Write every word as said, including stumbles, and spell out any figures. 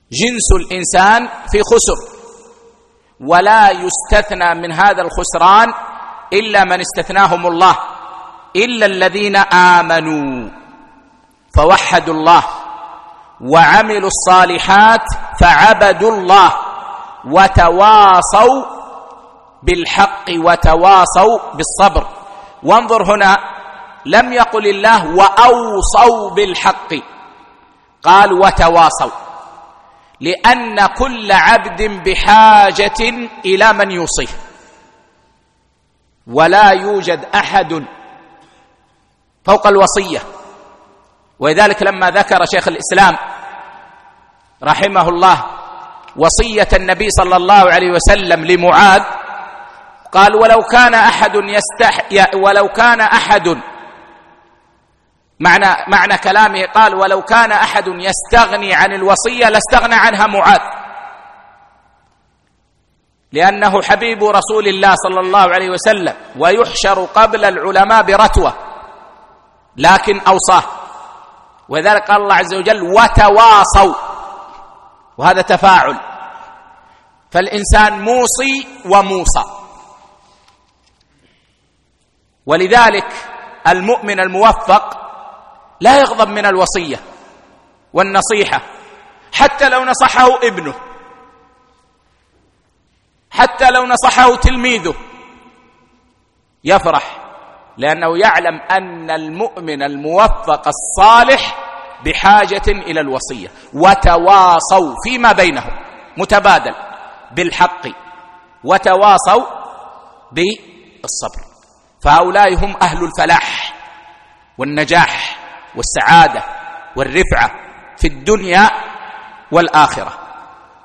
جنس الإنسان في خسر، ولا يستثنى من هذا الخسران إلا من استثناهم الله، إلا الذين آمنوا فوحدوا الله وعملوا الصالحات فعبدوا الله وتواصوا بالحق وتواصوا بالصبر. وانظر هنا، لم يقل الله وأوصوا بالحق، قال وتواصوا، لأن كل عبد بحاجة إلى من يوصيه، ولا يوجد أحد فوق الوصية. ولذلك لما ذكر شيخ الإسلام رحمه الله وصية النبي صلى الله عليه وسلم لمعاذ، قال ولو كان أحد يستحي ولو كان أحد معنى معنى كلامه، قال ولو كان أحد يستغني عن الوصية لاستغنى عنها معاذ، لأنه حبيب رسول الله صلى الله عليه وسلم ويحشر قبل العلماء برتوة، لكن أوصاه. وذلك قال الله عز وجل وتواصوا، وهذا تفاعل، فالإنسان موصي وموصى. ولذلك المؤمن الموفق لا يغضب من الوصية والنصيحة، حتى لو نصحه ابنه، حتى لو نصحه تلميذه يفرح، لأنه يعلم أن المؤمن الموفق الصالح بحاجة إلى الوصية. وتواصوا فيما بينهم متبادل بالحق وتواصوا بالصبر، فهؤلاء هم أهل الفلاح والنجاح والسعادة والرفعة في الدنيا والآخرة.